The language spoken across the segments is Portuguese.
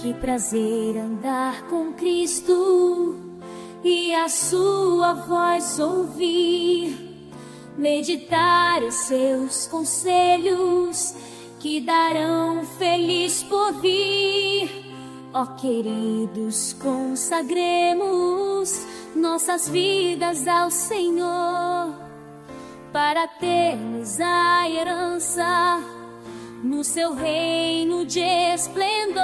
Que prazer andar com Cristo e a sua voz ouvir, meditar os seus conselhos que darão feliz porvir. Ó queridos, consagremos nossas vidas ao Senhor, para termos a herança no seu reino de esplendor.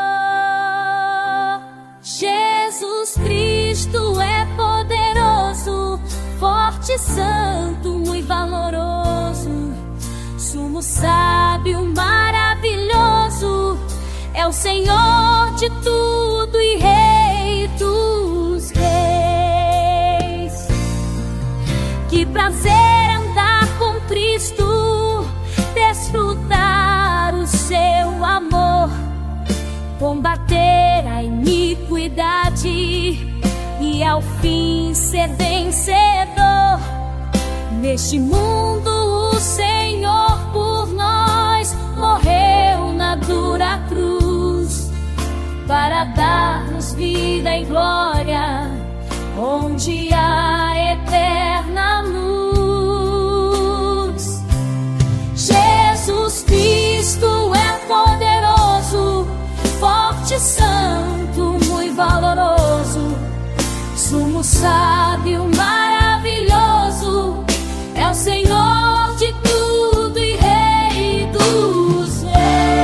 Jesus Cristo é poderoso, forte, santo e valoroso, sumo sábio, maravilhoso, é o Senhor de tudo e Rei dos reis. Que prazer andar com Cristo, desfrutar o seu amor, combater a iniquidade e ao fim ser vencedor. Neste mundo o Senhor por nós morreu na dura cruz, para dar-nos vida e glória, onde há eterna luz. Jesus Cristo é poderoso, forte, santo, muito valoroso, sumo sábio, maravilhoso, é o Senhor de tudo e Rei dos reis.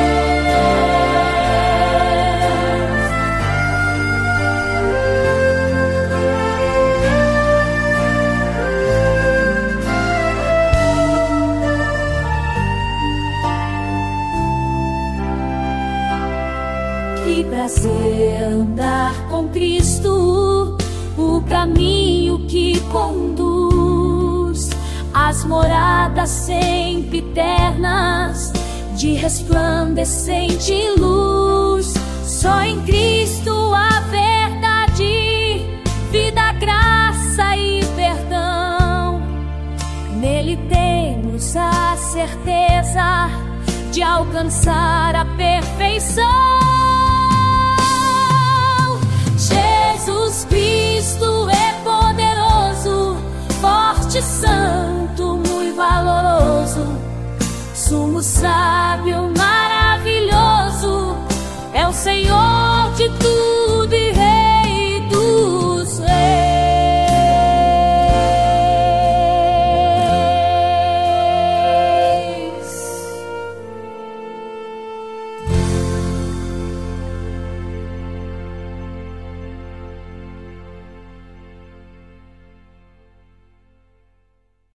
Que prazer andar com Cristo, o caminho que conduz às moradas sempre eternas de resplandecente luz. Só em Cristo a verdade, vida, graça e perdão. Nele temos a certeza de alcançar a perfeição.